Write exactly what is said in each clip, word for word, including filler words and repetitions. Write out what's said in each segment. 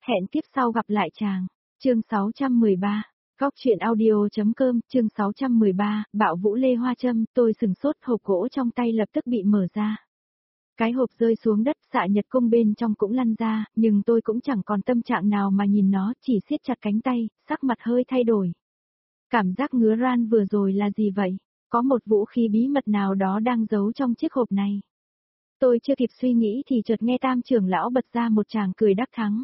Hẹn kiếp sau gặp lại chàng. Chương sáu trăm mười ba. Góc truyện audio.com, chương sáu trăm mười ba, bạo vũ lê hoa châm, tôi sừng sốt, hộp gỗ trong tay lập tức bị mở ra. Cái hộp rơi xuống đất, xạ nhật cung bên trong cũng lăn ra, nhưng tôi cũng chẳng còn tâm trạng nào mà nhìn nó, chỉ siết chặt cánh tay, sắc mặt hơi thay đổi. Cảm giác ngứa ran vừa rồi là gì vậy? Có một vũ khí bí mật nào đó đang giấu trong chiếc hộp này. Tôi chưa kịp suy nghĩ thì chợt nghe Tam trưởng lão bật ra một tràng cười đắc thắng.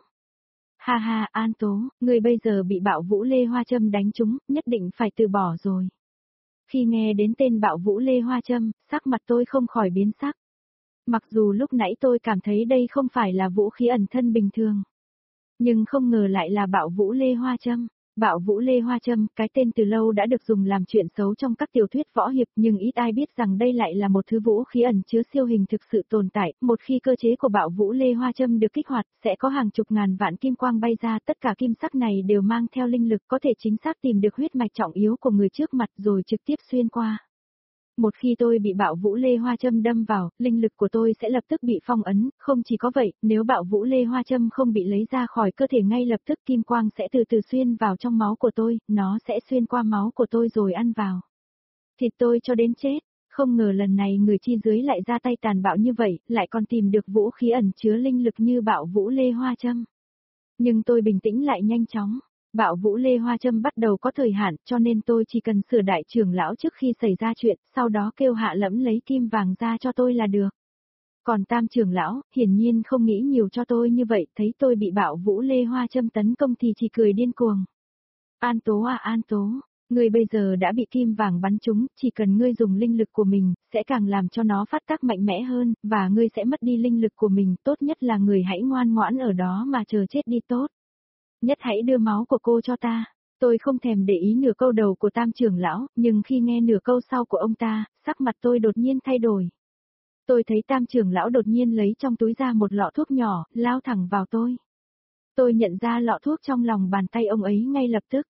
Ha ha, An Tố, người bây giờ bị bạo vũ lê hoa châm đánh trúng, nhất định phải từ bỏ rồi. Khi nghe đến tên bạo vũ lê hoa châm, sắc mặt tôi không khỏi biến sắc. Mặc dù lúc nãy tôi cảm thấy đây không phải là vũ khí ẩn thân bình thường. Nhưng không ngờ lại là bạo vũ lê hoa châm. Bạo vũ lê hoa châm, cái tên từ lâu đã được dùng làm chuyện xấu trong các tiểu thuyết võ hiệp, nhưng ít ai biết rằng đây lại là một thứ vũ khí ẩn chứa siêu hình thực sự tồn tại. Một khi cơ chế của bạo vũ lê hoa châm được kích hoạt, sẽ có hàng chục ngàn vạn kim quang bay ra, tất cả kim sắc này đều mang theo linh lực, có thể chính xác tìm được huyết mạch trọng yếu của người trước mặt rồi trực tiếp xuyên qua. Một khi tôi bị bạo vũ lê hoa châm đâm vào, linh lực của tôi sẽ lập tức bị phong ấn, không chỉ có vậy, nếu bạo vũ lê hoa châm không bị lấy ra khỏi cơ thể ngay lập tức, kim quang sẽ từ từ xuyên vào trong máu của tôi, nó sẽ xuyên qua máu của tôi rồi ăn vào thịt tôi cho đến chết. Không ngờ lần này người chi dưới lại ra tay tàn bạo như vậy, lại còn tìm được vũ khí ẩn chứa linh lực như bạo vũ lê hoa châm. Nhưng tôi bình tĩnh lại nhanh chóng. Bạo vũ lê hoa châm bắt đầu có thời hạn, cho nên tôi chỉ cần sửa đại trưởng lão trước khi xảy ra chuyện, sau đó kêu Hạ Lẫm lấy kim vàng ra cho tôi là được. Còn Tam trưởng lão, hiển nhiên không nghĩ nhiều cho tôi như vậy, thấy tôi bị bạo vũ lê hoa châm tấn công thì chỉ cười điên cuồng. An Tố à An Tố, ngươi bây giờ đã bị kim vàng bắn trúng, chỉ cần ngươi dùng linh lực của mình, sẽ càng làm cho nó phát tác mạnh mẽ hơn, và ngươi sẽ mất đi linh lực của mình, tốt nhất là người hãy ngoan ngoãn ở đó mà chờ chết đi tốt. Nhất hãy đưa máu của cô cho ta. Tôi không thèm để ý nửa câu đầu của Tam trưởng lão, nhưng khi nghe nửa câu sau của ông ta, sắc mặt tôi đột nhiên thay đổi. Tôi thấy Tam trưởng lão đột nhiên lấy trong túi ra một lọ thuốc nhỏ, lao thẳng vào tôi. Tôi nhận ra lọ thuốc trong lòng bàn tay ông ấy ngay lập tức.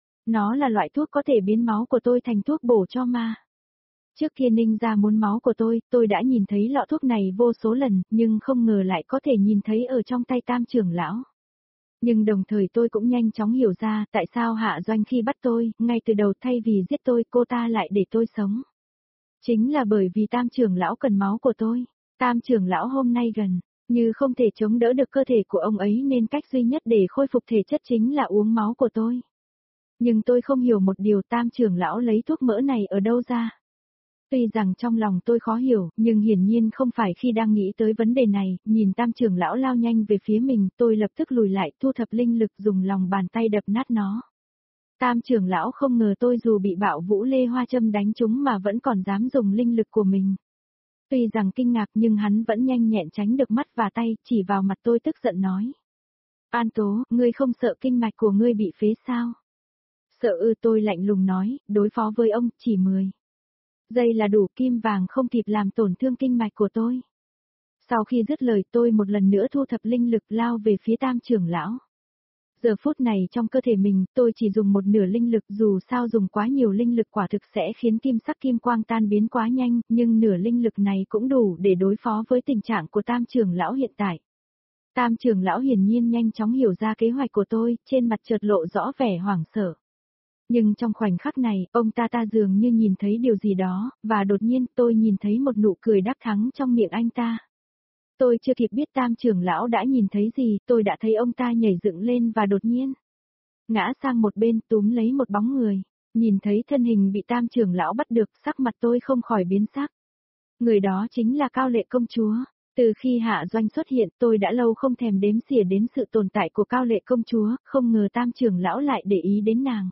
Nó là loại thuốc có thể biến máu của tôi thành thuốc bổ cho ma. Trước kia Ninh ra muốn máu của tôi, tôi đã nhìn thấy lọ thuốc này vô số lần, nhưng không ngờ lại có thể nhìn thấy ở trong tay Tam trưởng lão. Nhưng đồng thời tôi cũng nhanh chóng hiểu ra tại sao Hạ Doanh khi bắt tôi, ngay từ đầu thay vì giết tôi cô ta lại để tôi sống. Chính là bởi vì Tam trưởng lão cần máu của tôi. Tam trưởng lão hôm nay gần như không thể chống đỡ được cơ thể của ông ấy nên cách duy nhất để khôi phục thể chất chính là uống máu của tôi. Nhưng tôi không hiểu một điều, Tam trưởng lão lấy thuốc mỡ này ở đâu ra. Tuy rằng trong lòng tôi khó hiểu, nhưng hiển nhiên không phải khi đang nghĩ tới vấn đề này, nhìn Tam trưởng lão lao nhanh về phía mình, tôi lập tức lùi lại, thu thập linh lực dùng lòng bàn tay đập nát nó. Tam trưởng lão không ngờ tôi dù bị bạo vũ lê hoa châm đánh trúng mà vẫn còn dám dùng linh lực của mình. Tuy rằng kinh ngạc nhưng hắn vẫn nhanh nhẹn tránh được mắt và tay, chỉ vào mặt tôi tức giận nói. An Tố, ngươi không sợ kinh mạch của ngươi bị phế sao? Sợ ư, tôi lạnh lùng nói, đối phó với ông, chỉ mười giây là đủ, kim vàng không kịp làm tổn thương kinh mạch của tôi. Sau khi dứt lời tôi một lần nữa thu thập linh lực lao về phía Tam trưởng lão. Giờ phút này trong cơ thể mình tôi chỉ dùng một nửa linh lực, dù sao dùng quá nhiều linh lực quả thực sẽ khiến kim sắc kim quang tan biến quá nhanh, nhưng nửa linh lực này cũng đủ để đối phó với tình trạng của Tam trưởng lão hiện tại. Tam trưởng lão hiển nhiên nhanh chóng hiểu ra kế hoạch của tôi, trên mặt chợt lộ rõ vẻ hoảng sợ. Nhưng trong khoảnh khắc này, ông ta ta dường như nhìn thấy điều gì đó, và đột nhiên tôi nhìn thấy một nụ cười đắc thắng trong miệng anh ta. Tôi chưa kịp biết Tam trưởng lão đã nhìn thấy gì, tôi đã thấy ông ta nhảy dựng lên và đột nhiên ngã sang một bên túm lấy một bóng người. Nhìn thấy thân hình bị Tam trưởng lão bắt được, sắc mặt tôi không khỏi biến sắc. Người đó chính là Cao Lệ công chúa. Từ khi Hạ Doanh xuất hiện tôi đã lâu không thèm đếm xỉa đến sự tồn tại của Cao Lệ công chúa, không ngờ Tam trưởng lão lại để ý đến nàng.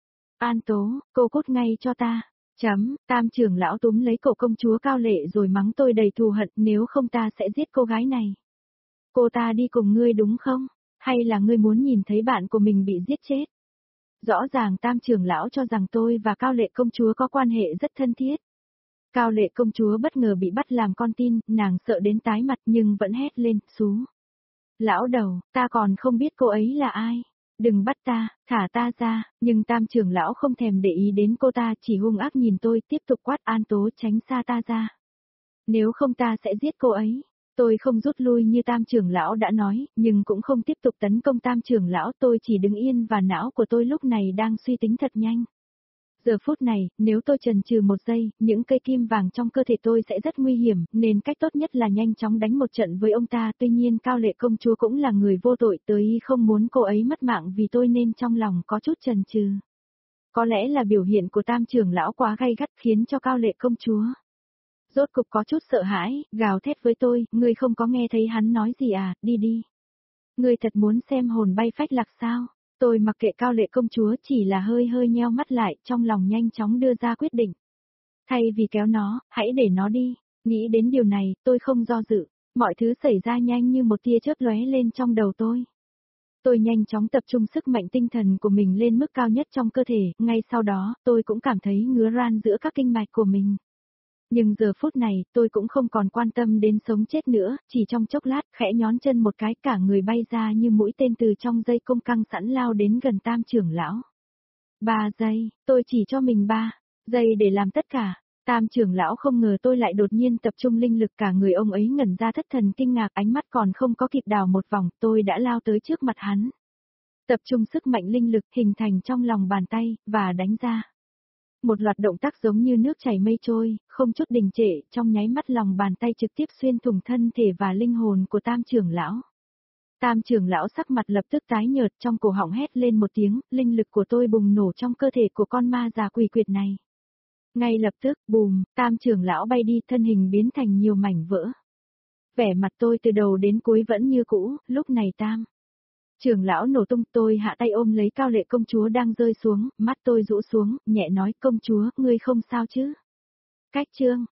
An Tố, cô cút ngay cho ta. Chấm, Tam trưởng lão túm lấy cổ công chúa Cao Lệ rồi mắng tôi đầy thù hận, nếu không ta sẽ giết cô gái này. Cô ta đi cùng ngươi đúng không? Hay là ngươi muốn nhìn thấy bạn của mình bị giết chết? Rõ ràng Tam trưởng lão cho rằng tôi và Cao Lệ công chúa có quan hệ rất thân thiết. Cao Lệ công chúa bất ngờ bị bắt làm con tin, nàng sợ đến tái mặt nhưng vẫn hét lên, xú. Lão đầu, ta còn không biết cô ấy là ai. Đừng bắt ta, thả ta ra, nhưng Tam trưởng lão không thèm để ý đến cô ta, chỉ hung ác nhìn tôi, tiếp tục quát. An Tố, tránh xa ta ra. Nếu không ta sẽ giết cô ấy. Tôi không rút lui như tam trưởng lão đã nói, nhưng cũng không tiếp tục tấn công tam trưởng lão, tôi chỉ đứng yên và não của tôi lúc này đang suy tính thật nhanh. Giờ phút này, nếu tôi chần chừ một giây, những cây kim vàng trong cơ thể tôi sẽ rất nguy hiểm, nên cách tốt nhất là nhanh chóng đánh một trận với ông ta. Tuy nhiên Cao Lệ công chúa cũng là người vô tội, tôi không muốn cô ấy mất mạng vì tôi nên trong lòng có chút chần chừ. Có lẽ là biểu hiện của tam trưởng lão quá gay gắt khiến cho Cao Lệ công chúa rốt cục có chút sợ hãi, gào thét với tôi, ngươi không có nghe thấy hắn nói gì à, đi đi. Ngươi thật muốn xem hồn bay phách lạc sao? Tôi mặc kệ Cao Lệ công chúa, chỉ là hơi hơi nheo mắt lại, trong lòng nhanh chóng đưa ra quyết định. Thay vì kéo nó, hãy để nó đi. Nghĩ đến điều này, tôi không do dự. Mọi thứ xảy ra nhanh như một tia chớp lóe lên trong đầu tôi. Tôi nhanh chóng tập trung sức mạnh tinh thần của mình lên mức cao nhất trong cơ thể, ngay sau đó, tôi cũng cảm thấy ngứa ran giữa các kinh mạch của mình. Nhưng giờ phút này, tôi cũng không còn quan tâm đến sống chết nữa, chỉ trong chốc lát, khẽ nhón chân một cái, cả người bay ra như mũi tên từ trong dây cung căng sẵn lao đến gần tam trưởng lão. Ba giây, tôi chỉ cho mình ba giây để làm tất cả. Tam trưởng lão không ngờ tôi lại đột nhiên tập trung linh lực, cả người ông ấy ngẩn ra thất thần kinh ngạc, ánh mắt còn không có kịp đảo một vòng, tôi đã lao tới trước mặt hắn. Tập trung sức mạnh linh lực hình thành trong lòng bàn tay, và đánh ra. Một loạt động tác giống như nước chảy mây trôi, không chút đình trệ, trong nháy mắt lòng bàn tay trực tiếp xuyên thủng thân thể và linh hồn của tam trưởng lão. Tam trưởng lão sắc mặt lập tức tái nhợt, trong cổ họng hét lên một tiếng, linh lực của tôi bùng nổ trong cơ thể của con ma già quỷ quyệt này. Ngay lập tức, bùm, tam trưởng lão bay đi, thân hình biến thành nhiều mảnh vỡ. Vẻ mặt tôi từ đầu đến cuối vẫn như cũ, lúc này tam trưởng lão nổ tung, tôi hạ tay ôm lấy Cao Lệ công chúa đang rơi xuống, mắt tôi rũ xuống, nhẹ nói, công chúa, ngươi không sao chứ? Cách chương